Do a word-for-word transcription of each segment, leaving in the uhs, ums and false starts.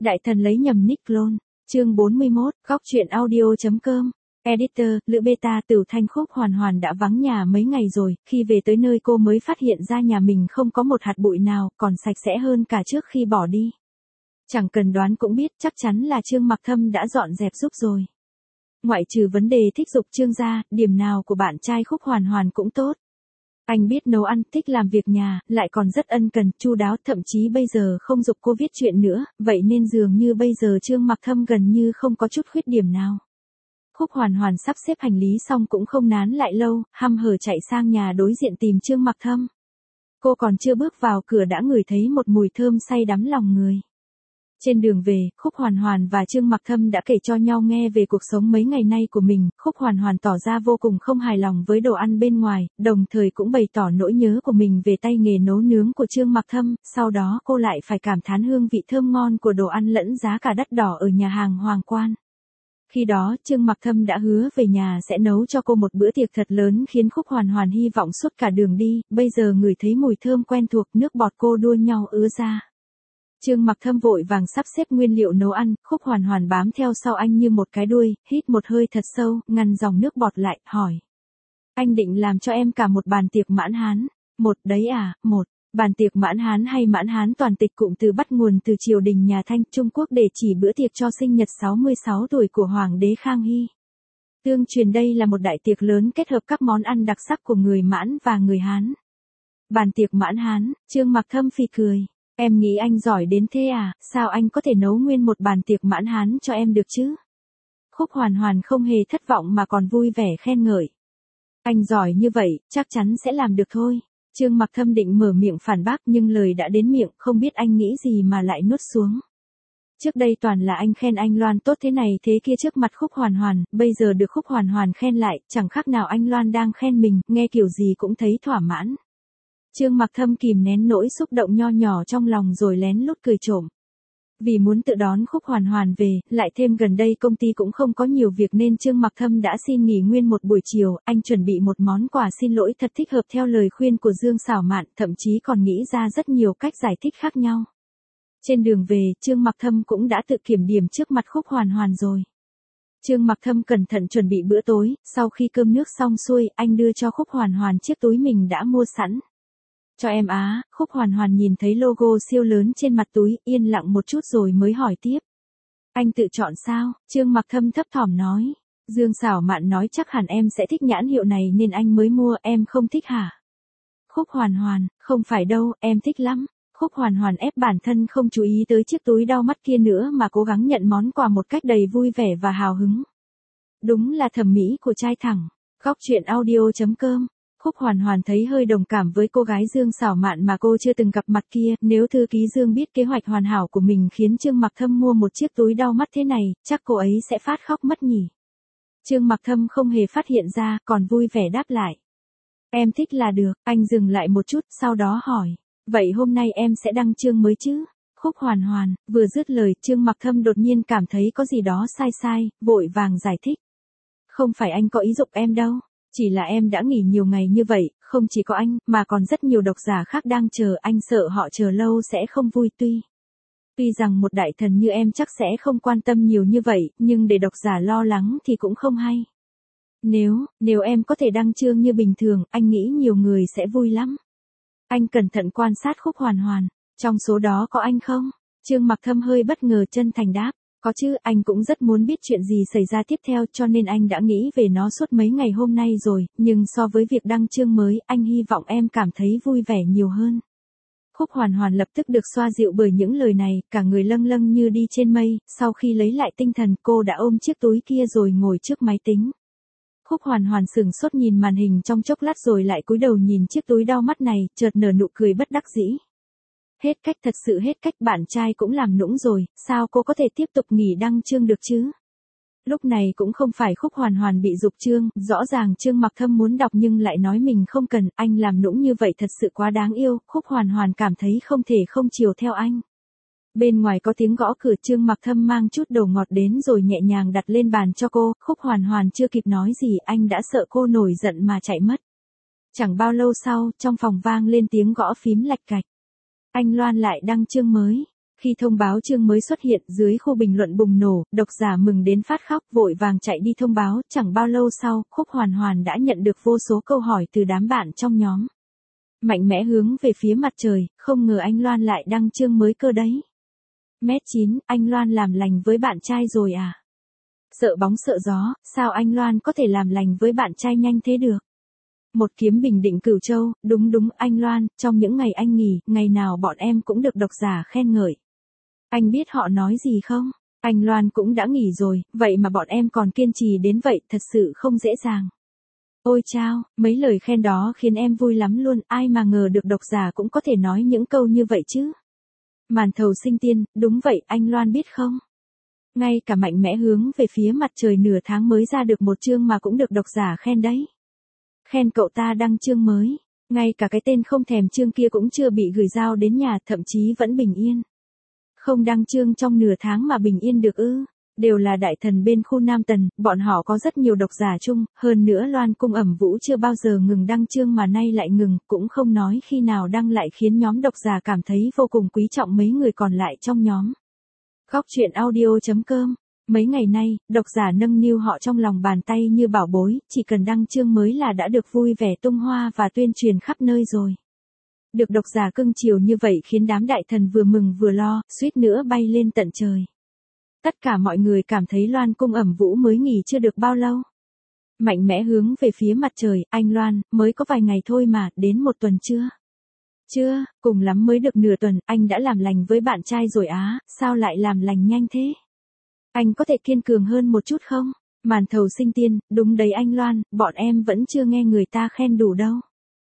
Đại thần lấy nhầm nick clone. Chương bốn mươi mốt, góc truyện audio.com. Editor, Lữ Beta. Tửu Thanh Khúc Hoàn Hoàn đã vắng nhà mấy ngày rồi, khi về tới nơi cô mới phát hiện ra nhà mình không có một hạt bụi nào, còn sạch sẽ hơn cả trước khi bỏ đi. Chẳng cần đoán cũng biết, chắc chắn là Trương Mặc Thâm đã dọn dẹp giúp rồi. Ngoại trừ vấn đề thích dục Trương ra, điểm nào của bạn trai Khúc Hoàn Hoàn cũng tốt. Anh biết nấu ăn, thích làm việc nhà, lại còn rất ân cần, chu đáo, thậm chí bây giờ không giục cô viết chuyện nữa, vậy nên dường như bây giờ Trương Mặc Thâm gần như không có chút khuyết điểm nào. Khúc Hoàn Hoàn sắp xếp hành lý xong cũng không nán lại lâu, hăm hở chạy sang nhà đối diện tìm Trương Mặc Thâm. Cô còn chưa bước vào cửa đã ngửi thấy một mùi thơm say đắm lòng người. Trên đường về, Khúc Hoàn Hoàn và Trương Mặc Thâm đã kể cho nhau nghe về cuộc sống mấy ngày nay của mình. Khúc Hoàn Hoàn tỏ ra vô cùng không hài lòng với đồ ăn bên ngoài, đồng thời cũng bày tỏ nỗi nhớ của mình về tay nghề nấu nướng của Trương Mặc Thâm. Sau đó cô lại phải cảm thán hương vị thơm ngon của đồ ăn lẫn giá cả đắt đỏ ở nhà hàng Hoàng Quan. Khi đó, Trương Mặc Thâm đã hứa về nhà sẽ nấu cho cô một bữa tiệc thật lớn khiến Khúc Hoàn Hoàn hy vọng suốt cả đường đi. Bây giờ ngửi thấy mùi thơm quen thuộc, nước bọt cô đua nhau ứa ra. Trương Mặc Thâm vội vàng sắp xếp nguyên liệu nấu ăn, Khúc Hoàn Hoàn bám theo sau anh như một cái đuôi, hít một hơi thật sâu, ngăn dòng nước bọt lại, hỏi. Anh định làm cho em cả một bàn tiệc mãn hán. Một đấy à, một. Bàn tiệc mãn hán hay mãn hán toàn tịch cụm từ bắt nguồn từ triều đình nhà Thanh, Trung Quốc để chỉ bữa tiệc cho sinh nhật sáu mươi sáu tuổi của Hoàng đế Khang Hy. Tương truyền đây là một đại tiệc lớn kết hợp các món ăn đặc sắc của người Mãn và người Hán. Bàn tiệc mãn hán, Trương Mặc Thâm phì cười. Em nghĩ anh giỏi đến thế à, sao anh có thể nấu nguyên một bàn tiệc mãn hán cho em được chứ? Khúc Hoàn Hoàn không hề thất vọng mà còn vui vẻ khen ngợi. Anh giỏi như vậy, chắc chắn sẽ làm được thôi. Trương Mặc Thâm định mở miệng phản bác nhưng lời đã đến miệng, không biết anh nghĩ gì mà lại nuốt xuống. Trước đây toàn là anh khen anh Loan tốt thế này thế kia trước mặt Khúc Hoàn Hoàn, bây giờ được Khúc Hoàn Hoàn khen lại, chẳng khác nào anh Loan đang khen mình, nghe kiểu gì cũng thấy thỏa mãn. Trương Mặc Thâm kìm nén nỗi xúc động nho nhỏ trong lòng rồi lén lút cười trộm. Vì muốn tự đón Khúc Hoàn Hoàn về, lại thêm gần đây công ty cũng không có nhiều việc nên Trương Mặc Thâm đã xin nghỉ nguyên một buổi chiều, anh chuẩn bị một món quà xin lỗi thật thích hợp theo lời khuyên của Dương Sảo Mạn, thậm chí còn nghĩ ra rất nhiều cách giải thích khác nhau. Trên đường về, Trương Mặc Thâm cũng đã tự kiểm điểm trước mặt Khúc Hoàn Hoàn rồi. Trương Mặc Thâm cẩn thận chuẩn bị bữa tối, sau khi cơm nước xong xuôi, anh đưa cho Khúc Hoàn Hoàn chiếc túi mình đã mua sẵn. Cho em á, Khúc Hoàn Hoàn nhìn thấy logo siêu lớn trên mặt túi, yên lặng một chút rồi mới hỏi tiếp. Anh tự chọn sao? Trương Mặc Thâm thấp thỏm nói. Dương Sảo Mạn nói chắc hẳn em sẽ thích nhãn hiệu này nên anh mới mua, em không thích hả? Khúc Hoàn Hoàn, không phải đâu, em thích lắm. Khúc Hoàn Hoàn ép bản thân không chú ý tới chiếc túi đau mắt kia nữa mà cố gắng nhận món quà một cách đầy vui vẻ và hào hứng. Đúng là thẩm mỹ của trai thẳng. Góc truyện audio.com. Khúc Hoàn Hoàn thấy hơi đồng cảm với cô gái Dương Sảo Mạn mà cô chưa từng gặp mặt kia, nếu thư ký Dương biết kế hoạch hoàn hảo của mình khiến Trương Mặc Thâm mua một chiếc túi đau mắt thế này, chắc cô ấy sẽ phát khóc mất nhỉ. Trương Mặc Thâm không hề phát hiện ra, còn vui vẻ đáp lại. Em thích là được, anh dừng lại một chút, sau đó hỏi, vậy hôm nay em sẽ đăng chương mới chứ? Khúc Hoàn Hoàn, vừa dứt lời, Trương Mặc Thâm đột nhiên cảm thấy có gì đó sai sai, vội vàng giải thích. Không phải anh có ý giục em đâu. Chỉ là em đã nghỉ nhiều ngày như vậy, không chỉ có anh, mà còn rất nhiều độc giả khác đang chờ, anh sợ họ chờ lâu sẽ không vui tuy. Tuy rằng một đại thần như em chắc sẽ không quan tâm nhiều như vậy, nhưng để độc giả lo lắng thì cũng không hay. Nếu, nếu em có thể đăng chương như bình thường, anh nghĩ nhiều người sẽ vui lắm. Anh cẩn thận quan sát Khúc Hoàn Hoàn, trong số đó có anh không? Trương Mặc Thâm hơi bất ngờ chân thành đáp. Có chứ, anh cũng rất muốn biết chuyện gì xảy ra tiếp theo cho nên anh đã nghĩ về nó suốt mấy ngày hôm nay rồi, nhưng so với việc đăng chương mới, anh hy vọng em cảm thấy vui vẻ nhiều hơn. Khúc Hoàn Hoàn lập tức được xoa dịu bởi những lời này, cả người lâng lâng như đi trên mây, sau khi lấy lại tinh thần cô đã ôm chiếc túi kia rồi ngồi trước máy tính. Khúc Hoàn Hoàn sửng sốt nhìn màn hình trong chốc lát rồi lại cúi đầu nhìn chiếc túi đau mắt này, chợt nở nụ cười bất đắc dĩ. Hết cách, thật sự hết cách, bạn trai cũng làm nũng rồi, sao cô có thể tiếp tục nghỉ đăng chương được chứ? Lúc này cũng không phải Khúc Hoàn Hoàn bị giục chương, rõ ràng Trương Mặc Thâm muốn đọc nhưng lại nói mình không cần, anh làm nũng như vậy thật sự quá đáng yêu, Khúc Hoàn Hoàn cảm thấy không thể không chiều theo anh. Bên ngoài có tiếng gõ cửa, Trương Mặc Thâm mang chút đồ ngọt đến rồi nhẹ nhàng đặt lên bàn cho cô, Khúc Hoàn Hoàn chưa kịp nói gì anh đã sợ cô nổi giận mà chạy mất. Chẳng bao lâu sau, trong phòng vang lên tiếng gõ phím lạch cạch. Anh Loan lại đăng chương mới. Khi thông báo chương mới xuất hiện, dưới khu bình luận bùng nổ, độc giả mừng đến phát khóc, vội vàng chạy đi thông báo, chẳng bao lâu sau, Khúc Hoàn Hoàn đã nhận được vô số câu hỏi từ đám bạn trong nhóm. Mạnh mẽ hướng về phía mặt trời, không ngờ anh Loan lại đăng chương mới cơ đấy. Mét chín, anh Loan làm lành với bạn trai rồi à? Sợ bóng sợ gió, sao anh Loan có thể làm lành với bạn trai nhanh thế được? Một kiếm Bình Định Cửu Châu, đúng đúng anh Loan, trong những ngày anh nghỉ, ngày nào bọn em cũng được độc giả khen ngợi. Anh biết họ nói gì không? Anh Loan cũng đã nghỉ rồi, vậy mà bọn em còn kiên trì đến vậy, thật sự không dễ dàng. Ôi chao, mấy lời khen đó khiến em vui lắm luôn, ai mà ngờ được độc giả cũng có thể nói những câu như vậy chứ. Màn thầu sinh tiên, đúng vậy, anh Loan biết không? Ngay cả mạnh mẽ hướng về phía mặt trời nửa tháng mới ra được một chương mà cũng được độc giả khen đấy. Khen cậu ta đăng chương mới, ngay cả cái tên không thèm chương kia cũng chưa bị gửi giao đến nhà, thậm chí vẫn bình yên. Không đăng chương trong nửa tháng mà bình yên được ư? Đều là đại thần bên khu Nam Tần, bọn họ có rất nhiều độc giả chung, hơn nữa Loan Cung Ẩm Vũ chưa bao giờ ngừng đăng chương mà nay lại ngừng, cũng không nói khi nào đăng lại khiến nhóm độc giả cảm thấy vô cùng quý trọng mấy người còn lại trong nhóm. Góc truyện audio chấm com. Mấy ngày nay, độc giả nâng niu họ trong lòng bàn tay như bảo bối, chỉ cần đăng chương mới là đã được vui vẻ tung hoa và tuyên truyền khắp nơi rồi. Được độc giả cưng chiều như vậy khiến đám đại thần vừa mừng vừa lo, suýt nữa bay lên tận trời. Tất cả mọi người cảm thấy Loan Cung Ẩm Vũ mới nghỉ chưa được bao lâu. Mạnh mẽ hướng về phía mặt trời, anh Loan, mới có vài ngày thôi mà, đến một tuần chưa? Chưa, cùng lắm mới được nửa tuần, anh đã làm lành với bạn trai rồi á, sao lại làm lành nhanh thế? Anh có thể kiên cường hơn một chút không? Màn thầu sinh tiên, đúng đấy anh Loan, bọn em vẫn chưa nghe người ta khen đủ đâu.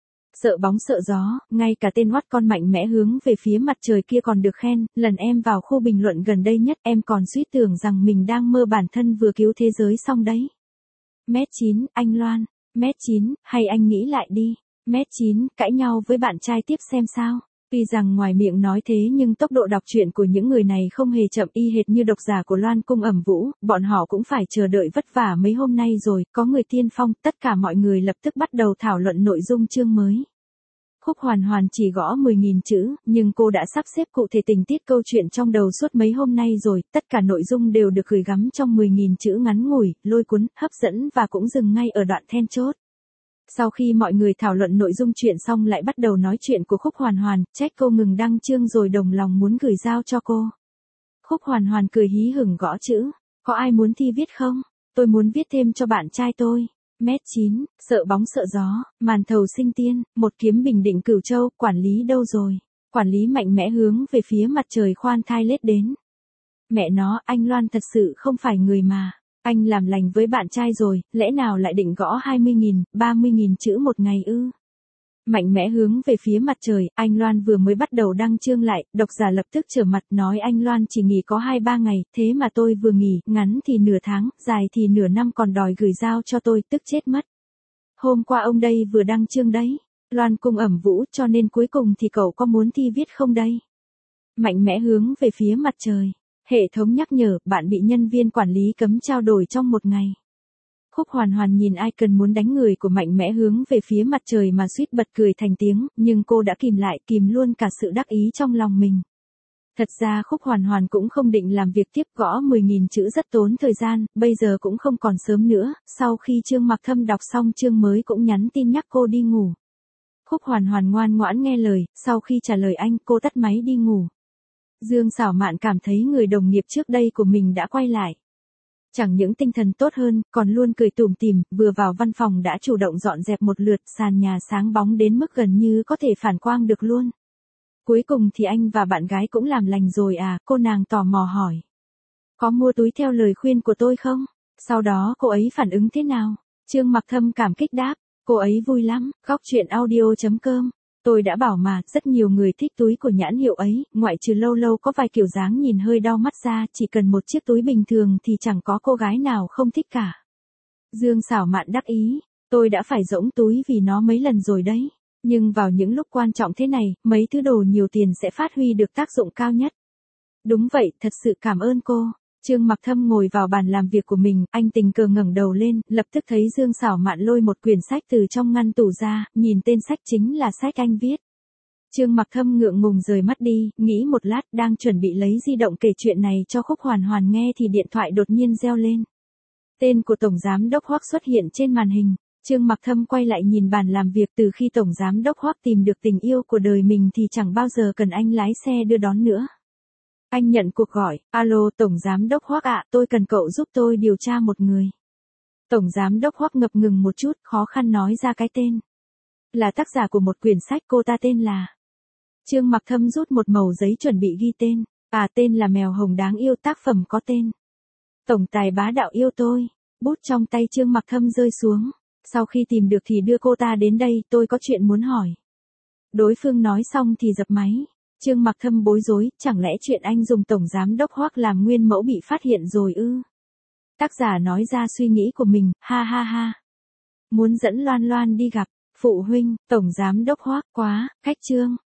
Sợ bóng sợ gió, ngay cả tên oắt con mạnh mẽ hướng về phía mặt trời kia còn được khen, lần em vào khu bình luận gần đây nhất em còn suýt tưởng rằng mình đang mơ bản thân vừa cứu thế giới xong đấy. Mét chín, anh Loan, Mét chín, hay anh nghĩ lại đi. Mét chín, cãi nhau với bạn trai tiếp xem sao. Tuy rằng ngoài miệng nói thế nhưng tốc độ đọc truyện của những người này không hề chậm y hệt như độc giả của Loan Cung Ẩm Vũ, bọn họ cũng phải chờ đợi vất vả mấy hôm nay rồi, có người tiên phong, tất cả mọi người lập tức bắt đầu thảo luận nội dung chương mới. Khúc Hoàn Hoàn chỉ gõ mười nghìn chữ, nhưng cô đã sắp xếp cụ thể tình tiết câu chuyện trong đầu suốt mấy hôm nay rồi, tất cả nội dung đều được gửi gắm trong mười nghìn chữ ngắn ngủi, lôi cuốn, hấp dẫn và cũng dừng ngay ở đoạn then chốt. Sau khi mọi người thảo luận nội dung chuyện xong lại bắt đầu nói chuyện của Khúc Hoàn Hoàn, trách cô ngừng đăng chương rồi đồng lòng muốn gửi giao cho cô. Khúc Hoàn Hoàn cười hí hửng gõ chữ, có ai muốn thi viết không? Tôi muốn viết thêm cho bạn trai tôi. Mét chín, sợ bóng sợ gió, màn thầu sinh tiên, một kiếm Bình Định Cửu Châu, quản lý đâu rồi? Quản lý mạnh mẽ hướng về phía mặt trời khoan thai lết đến. Mẹ nó, anh Loan thật sự không phải người mà. Anh làm lành với bạn trai rồi, lẽ nào lại định gõ hai mươi nghìn, ba mươi nghìn chữ một ngày ư? Mạnh mẽ hướng về phía mặt trời, anh Loan vừa mới bắt đầu đăng chương lại, độc giả lập tức trở mặt nói anh Loan chỉ nghỉ có hai ba ngày, thế mà tôi vừa nghỉ, ngắn thì nửa tháng, dài thì nửa năm còn đòi gửi giao cho tôi, tức chết mất. Hôm qua ông đây vừa đăng chương đấy, Loan Cung Ẩm Vũ, cho nên cuối cùng thì cậu có muốn thi viết không đây? Mạnh mẽ hướng về phía mặt trời. Hệ thống nhắc nhở, bạn bị nhân viên quản lý cấm trao đổi trong một ngày. Khúc Hoàn Hoàn nhìn icon muốn đánh người của mạnh mẽ hướng về phía mặt trời mà suýt bật cười thành tiếng, nhưng cô đã kìm lại, kìm luôn cả sự đắc ý trong lòng mình. Thật ra Khúc Hoàn Hoàn cũng không định làm việc tiếp, gõ mười nghìn chữ rất tốn thời gian, bây giờ cũng không còn sớm nữa, sau khi Trương Mặc Thâm đọc xong chương mới cũng nhắn tin nhắc cô đi ngủ. Khúc Hoàn Hoàn ngoan ngoãn nghe lời, sau khi trả lời anh cô tắt máy đi ngủ. Dương Sảo Mạn cảm thấy người đồng nghiệp trước đây của mình đã quay lại. Chẳng những tinh thần tốt hơn, còn luôn cười tủm tỉm, vừa vào văn phòng đã chủ động dọn dẹp một lượt, sàn nhà sáng bóng đến mức gần như có thể phản quang được luôn. Cuối cùng thì anh và bạn gái cũng làm lành rồi à, cô nàng tò mò hỏi. Có mua túi theo lời khuyên của tôi không? Sau đó cô ấy phản ứng thế nào? Trương Mặc Thâm cảm kích đáp, cô ấy vui lắm, góc truyện audio chấm com. Tôi đã bảo mà, rất nhiều người thích túi của nhãn hiệu ấy, ngoại trừ lâu lâu có vài kiểu dáng nhìn hơi đau mắt ra, chỉ cần một chiếc túi bình thường thì chẳng có cô gái nào không thích cả. Dương Sảo Mạn đắc ý, tôi đã phải giỗng túi vì nó mấy lần rồi đấy. Nhưng vào những lúc quan trọng thế này, mấy thứ đồ nhiều tiền sẽ phát huy được tác dụng cao nhất. Đúng vậy, thật sự cảm ơn cô. Trương Mặc Thâm ngồi vào bàn làm việc của mình, anh tình cờ ngẩng đầu lên, lập tức thấy Dương Sảo Mạn lôi một quyển sách từ trong ngăn tủ ra, nhìn tên sách chính là sách anh viết. Trương Mặc Thâm ngượng ngùng rời mắt đi, nghĩ một lát đang chuẩn bị lấy di động kể chuyện này cho Khúc Hoàn Hoàn nghe thì điện thoại đột nhiên reo lên. Tên của Tổng Giám Đốc Hoắc xuất hiện trên màn hình. Trương Mặc Thâm quay lại nhìn bàn làm việc, từ khi Tổng Giám Đốc Hoắc tìm được tình yêu của đời mình thì chẳng bao giờ cần anh lái xe đưa đón nữa. Anh nhận cuộc gọi, alo Tổng Giám Đốc Hoắc ạ, tôi cần cậu giúp tôi điều tra một người. Tổng Giám Đốc Hoắc ngập ngừng một chút, khó khăn nói ra cái tên. Là tác giả của một quyển sách, cô ta tên là... Trương Mặc Thâm rút một mẩu giấy chuẩn bị ghi tên. À, tên là Mèo Hồng Đáng Yêu, tác phẩm có tên Tổng Tài Bá Đạo Yêu Tôi. Bút trong tay Trương Mặc Thâm rơi xuống. Sau khi tìm được thì đưa cô ta đến đây, tôi có chuyện muốn hỏi. Đối phương nói xong thì dập máy. Trương Mặc Thâm bối rối, chẳng lẽ chuyện anh dùng Tổng Giám Đốc Hoắc làm nguyên mẫu bị phát hiện rồi ư? Tác giả nói ra suy nghĩ của mình, ha ha ha. Muốn dẫn Loan Loan đi gặp phụ huynh, Tổng Giám Đốc Hoắc quá, cách Trương